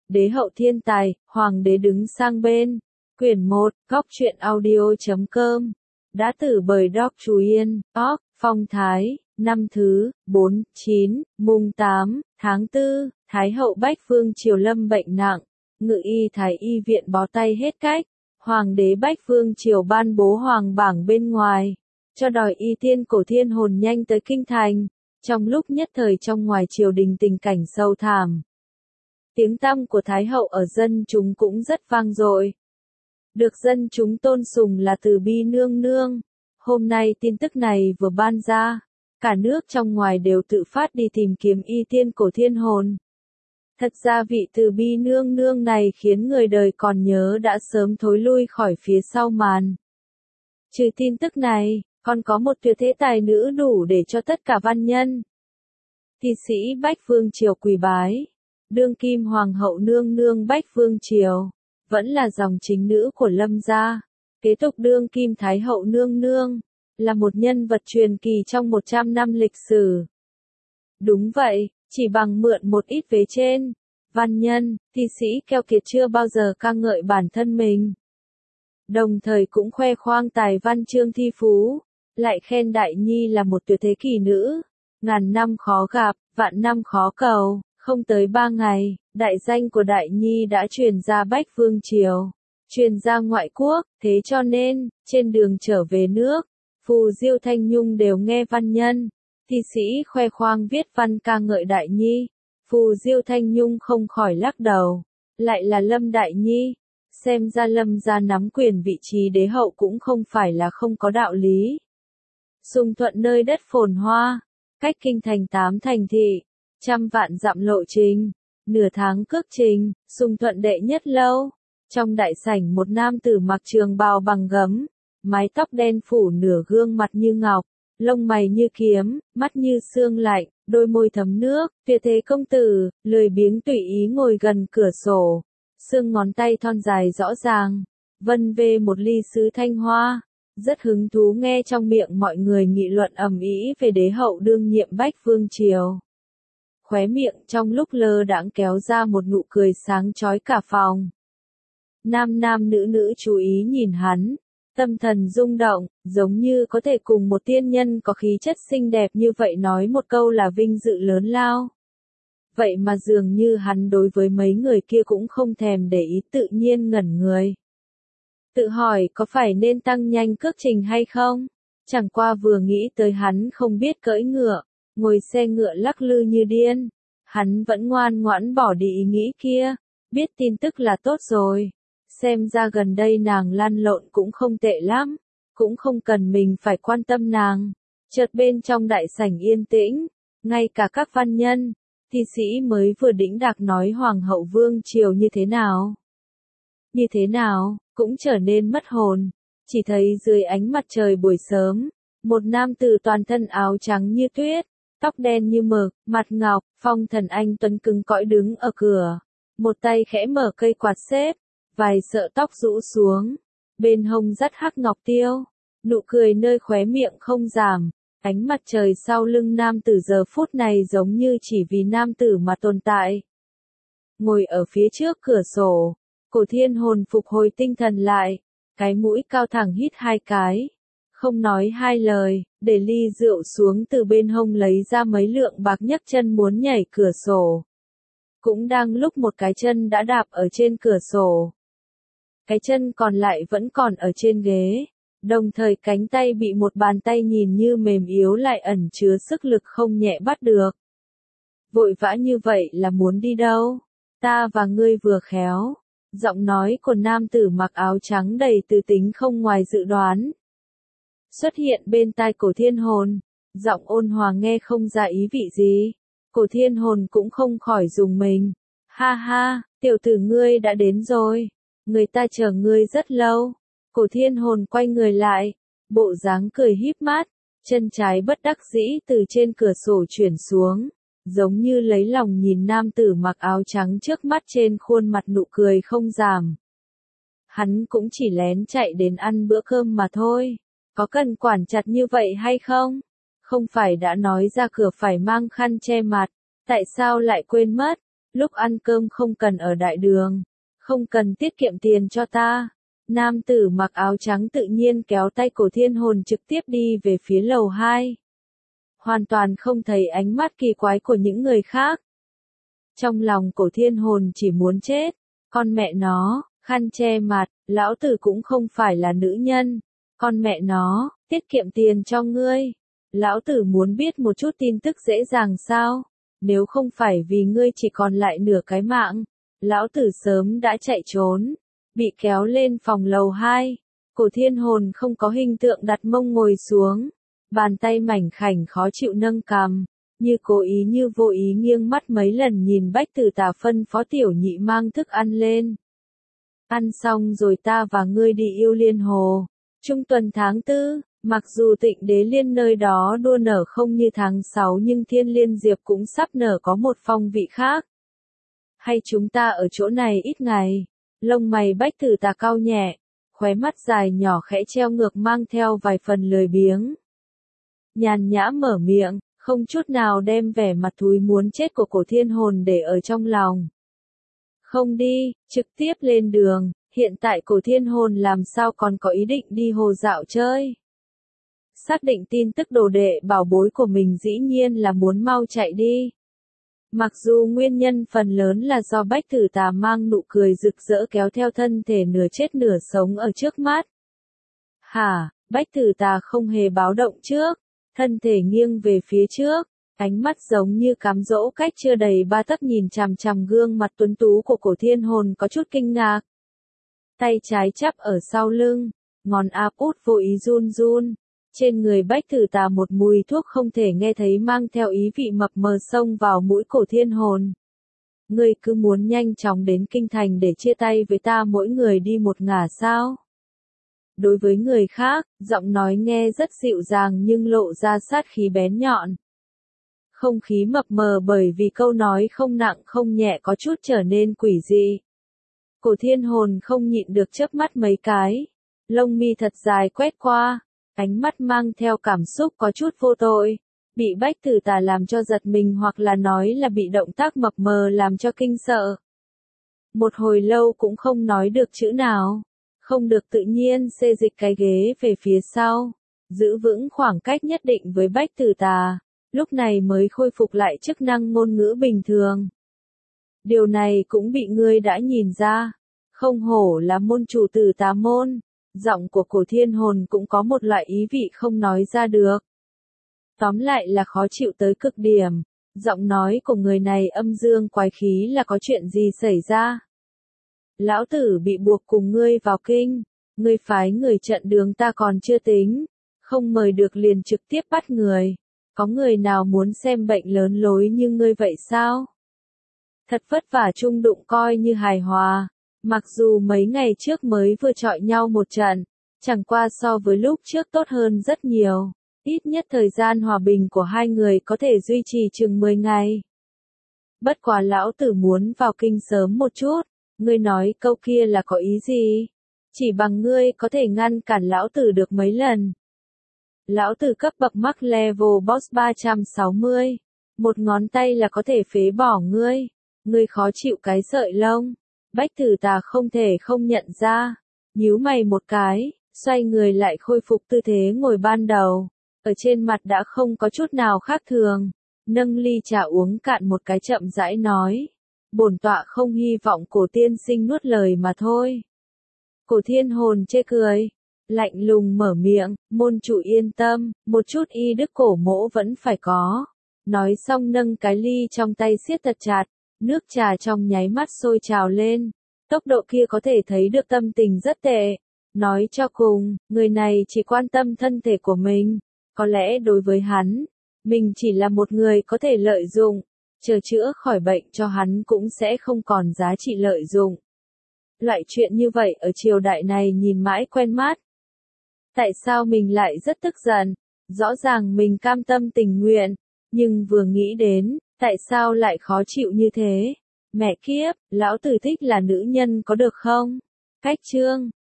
Đế hậu thiên tài, hoàng đế đứng sang bên. Quyển 1, góc truyện audio.com. Đã tử bởi Doc Chú Yên, phong thái, năm thứ, 4, 9, mùng 8, tháng 4, Thái hậu Bách Vương Triều lâm bệnh nặng. Ngự y Thái y viện bó tay hết cách. Hoàng đế Bách Vương Triều ban bố hoàng bảng bên ngoài, cho đòi y tiên cổ thiên hồn nhanh tới kinh thành. Trong lúc nhất thời trong ngoài triều đình tình cảnh sâu thảm. Tiếng tăm của Thái hậu ở dân chúng cũng rất vang dội. Được dân chúng tôn sùng là Từ Bi nương nương. Hôm nay tin tức này vừa ban ra, cả nước trong ngoài đều tự phát đi tìm kiếm y tiên cổ thiên hồn. Thật ra vị Từ Bi nương nương này khiến người đời còn nhớ đã sớm thối lui khỏi phía sau màn. Trừ tin tức này, còn có một tuyệt thế tài nữ đủ để cho tất cả văn nhân, thi sĩ Bách Vương Triều quỳ bái. Đương kim hoàng hậu nương nương Bách Vương Triều, vẫn là dòng chính nữ của Lâm gia. Kế tục đương kim Thái hậu nương nương, là một nhân vật truyền kỳ trong 100 năm lịch sử. Đúng vậy, chỉ bằng mượn một ít vế trên, văn nhân, thi sĩ keo kiệt chưa bao giờ ca ngợi bản thân mình. Đồng thời cũng khoe khoang tài văn chương thi phú, lại khen Đại Nhi là một tuyệt thế kỳ nữ. Ngàn năm khó gặp, vạn năm khó cầu, không tới 3 ngày, đại danh của Đại Nhi đã truyền ra Bách Vương Triều, truyền ra ngoại quốc, thế cho nên, trên đường trở về nước, Phù Diêu Thanh Nhung đều nghe văn nhân, thi sĩ khoe khoang viết văn ca ngợi Đại Nhi. Phù Diêu Thanh Nhung không khỏi lắc đầu, lại là Lâm Đại Nhi, xem ra Lâm gia nắm quyền vị trí đế hậu cũng không phải là không có đạo lý. Sùng Thuận nơi đất phồn hoa, cách kinh thành 8 thành thị, 100 vạn dặm lộ trình, nửa tháng cước trình, Sùng Thuận đệ nhất lâu. Trong đại sảnh một nam tử mặc trường bào bằng gấm, mái tóc đen phủ nửa gương mặt như ngọc, lông mày như kiếm, mắt như xương lạnh, đôi môi thấm nước, tuyệt thế công tử, lười biếng tùy ý ngồi gần cửa sổ, xương ngón tay thon dài rõ ràng, vân vê một ly sứ thanh hoa, rất hứng thú nghe trong miệng mọi người nghị luận ầm ĩ về đế hậu đương nhiệm Bách Vương Triều. Khóe miệng trong lúc lơ đãng kéo ra một nụ cười sáng chói cả phòng. Nam nam nữ nữ chú ý nhìn hắn, tâm thần rung động, giống như có thể cùng một tiên nhân có khí chất xinh đẹp như vậy nói một câu là vinh dự lớn lao. Vậy mà dường như hắn đối với mấy người kia cũng không thèm để ý, tự nhiên ngẩn người. Tự hỏi có phải nên tăng nhanh cước trình hay không? Chẳng qua vừa nghĩ tới hắn không biết cưỡi ngựa, ngồi xe ngựa lắc lư như điên. Hắn vẫn ngoan ngoãn bỏ đi ý nghĩ kia, biết tin tức là tốt rồi. Xem ra gần đây nàng lăn lộn cũng không tệ lắm, cũng không cần mình phải quan tâm nàng. Chợt bên trong đại sảnh yên tĩnh, ngay cả các văn nhân, thi sĩ mới vừa đĩnh đạc nói Hoàng hậu Vương Triều như thế nào, cũng trở nên mất hồn. Chỉ thấy dưới ánh mặt trời buổi sớm, một nam tử toàn thân áo trắng như tuyết, tóc đen như mực, mặt ngọc, phong thần anh tuấn cứng cõi đứng ở cửa, một tay khẽ mở cây quạt xếp, vài sợi tóc rũ xuống, bên hông dắt hắc ngọc tiêu, nụ cười nơi khóe miệng không giảm. Ánh mặt trời sau lưng nam tử giờ phút này giống như chỉ vì nam tử mà tồn tại. Ngồi ở phía trước cửa sổ, Cổ Thiên Hồn phục hồi tinh thần lại, cái mũi cao thẳng hít 2 cái, không nói 2 lời, để ly rượu xuống từ bên hông lấy ra mấy lượng bạc nhấc chân muốn nhảy cửa sổ. Cũng đang lúc một cái chân đã đạp ở trên cửa sổ, cái chân còn lại vẫn còn ở trên ghế. Đồng thời cánh tay bị một bàn tay nhìn như mềm yếu lại ẩn chứa sức lực không nhẹ bắt được. Vội vã như vậy là muốn đi đâu? Ta và ngươi vừa khéo. Giọng nói của nam tử mặc áo trắng đầy tư tính không ngoài dự đoán. Xuất hiện bên tai Cổ Thiên Hồn. Giọng ôn hòa nghe không ra ý vị gì. Cổ Thiên Hồn cũng không khỏi rùng mình. Ha ha, tiểu tử ngươi đã đến rồi. Người ta chờ ngươi rất lâu. Cổ Thiên Hồn quay người lại, bộ dáng cười híp mắt, chân trái bất đắc dĩ từ trên cửa sổ chuyển xuống, giống như lấy lòng nhìn nam tử mặc áo trắng trước mắt trên khuôn mặt nụ cười không giảm. Hắn cũng chỉ lén chạy đến ăn bữa cơm mà thôi, có cần quản chặt như vậy hay không? Không phải đã nói ra cửa phải mang khăn che mặt, tại sao lại quên mất? lúc ăn cơm không cần ở đại đường, không cần tiết kiệm tiền cho ta. Nam tử mặc áo trắng tự nhiên kéo tay Cổ Thiên Hồn trực tiếp đi về phía lầu 2. Hoàn toàn không thấy ánh mắt kỳ quái của những người khác. Trong lòng Cổ Thiên Hồn chỉ muốn chết, con mẹ nó, khăn che mặt, lão tử cũng không phải là nữ nhân, con mẹ nó, tiết kiệm tiền cho ngươi. Lão tử muốn biết một chút tin tức dễ dàng sao, nếu không phải vì ngươi chỉ còn lại nửa cái mạng, lão tử sớm đã chạy trốn. Bị kéo lên phòng lầu 2, Cổ Thiên Hồn không có hình tượng đặt mông ngồi xuống, bàn tay mảnh khảnh khó chịu nâng cằm, như cố ý như vô ý nghiêng mắt mấy lần nhìn Bách Tử Tà phân phó Tiểu Nhị mang thức ăn lên. Ăn xong rồi ta và ngươi đi Yêu Liên Hồ. Trung tuần tháng 4, mặc dù Tịnh Đế Liên nơi đó đua nở không như tháng 6 nhưng Thiên Liên Diệp cũng sắp nở có một phong vị khác. Hay chúng ta ở chỗ này ít ngày? Lông mày Bách Tử Tà cau nhẹ, khóe mắt dài nhỏ khẽ treo ngược mang theo vài phần lười biếng. Nhàn nhã mở miệng, không chút nào đem vẻ mặt thúi muốn chết của Cổ Thiên Hồn để ở trong lòng. Không đi, trực tiếp lên đường, hiện tại Cổ Thiên Hồn làm sao còn có ý định đi hồ dạo chơi. Xác định tin tức đồ đệ bảo bối của mình dĩ nhiên là muốn mau chạy đi. Mặc dù nguyên nhân phần lớn là do Bách Tử Tà mang nụ cười rực rỡ kéo theo thân thể nửa chết nửa sống ở trước mắt. Hả, Bách Tử Tà không hề báo động trước, thân thể nghiêng về phía trước, ánh mắt giống như cám dỗ cách chưa đầy 3 tấc nhìn chằm chằm gương mặt tuấn tú của Cổ Thiên Hồn có chút kinh ngạc. Tay trái chắp ở sau lưng, ngón áp út vô ý run run. Trên người Bách Tử Tà một mùi thuốc không thể nghe thấy mang theo ý vị mập mờ xông vào mũi Cổ Thiên Hồn. Ngươi cứ muốn nhanh chóng đến kinh thành để chia tay với ta mỗi người đi một ngả sao? Đối với người khác, giọng nói nghe rất dịu dàng nhưng lộ ra sát khí bén nhọn. Không khí mập mờ bởi vì câu nói không nặng không nhẹ có chút trở nên quỷ dị. Cổ Thiên Hồn không nhịn được chớp mắt mấy cái, lông mi thật dài quét qua. Ánh mắt mang theo cảm xúc có chút vô tội, bị Bách Tử Tà làm cho giật mình hoặc là nói là bị động tác mập mờ làm cho kinh sợ. Một hồi lâu cũng không nói được chữ nào, không được tự nhiên xê dịch cái ghế về phía sau, giữ vững khoảng cách nhất định với Bách Tử Tà, lúc này mới khôi phục lại chức năng ngôn ngữ bình thường. Điều này cũng bị ngươi đã nhìn ra, không hổ là môn chủ Tử Tà môn. Giọng của Cổ Thiên Hồn cũng có một loại ý vị không nói ra được. Tóm lại là khó chịu tới cực điểm. Giọng nói của người này âm dương quái khí là có chuyện gì xảy ra. Lão tử bị buộc cùng ngươi vào kinh. Ngươi phái người chặn đường ta còn chưa tính. Không mời được liền trực tiếp bắt người. Có người nào muốn xem bệnh lớn lối như ngươi vậy sao? Thật vất vả chung đụng coi như hài hòa. Mặc dù mấy ngày trước mới vừa chọi nhau một trận, chẳng qua so với lúc trước tốt hơn rất nhiều. Ít nhất thời gian hòa bình của hai người có thể duy trì chừng 10 ngày. Bất quá lão tử muốn vào kinh sớm một chút, ngươi nói câu kia là có ý gì? Chỉ bằng ngươi có thể ngăn cản lão tử được mấy lần. Lão tử cấp bậc Max Level Boss 360, một ngón tay là có thể phế bỏ ngươi. Ngươi khó chịu cái sợi lông. Bách Tử Tà không thể không nhận ra, nhíu mày một cái, xoay người lại khôi phục tư thế ngồi ban đầu, ở trên mặt đã không có chút nào khác thường, nâng ly trà uống cạn một cái chậm rãi nói, bổn tọa không hy vọng Cổ tiên sinh nuốt lời mà thôi. Cổ Thiên Hồn chê cười, lạnh lùng mở miệng, môn chủ yên tâm, một chút y đức cổ mỗ vẫn phải có. Nói xong nâng cái ly trong tay siết thật chặt. Nước trà trong nháy mắt sôi trào lên, tốc độ kia có thể thấy được tâm tình rất tệ. Nói cho cùng, người này chỉ quan tâm thân thể của mình, có lẽ đối với hắn, mình chỉ là một người có thể lợi dụng, chờ chữa khỏi bệnh cho hắn cũng sẽ không còn giá trị lợi dụng. Loại chuyện như vậy ở triều đại này nhìn mãi quen mắt. Tại sao mình lại rất tức giận? Rõ ràng mình cam tâm tình nguyện, nhưng vừa nghĩ đến, tại sao lại khó chịu như thế? Mẹ kiếp, lão tử thích là nữ nhân có được không? Cách chương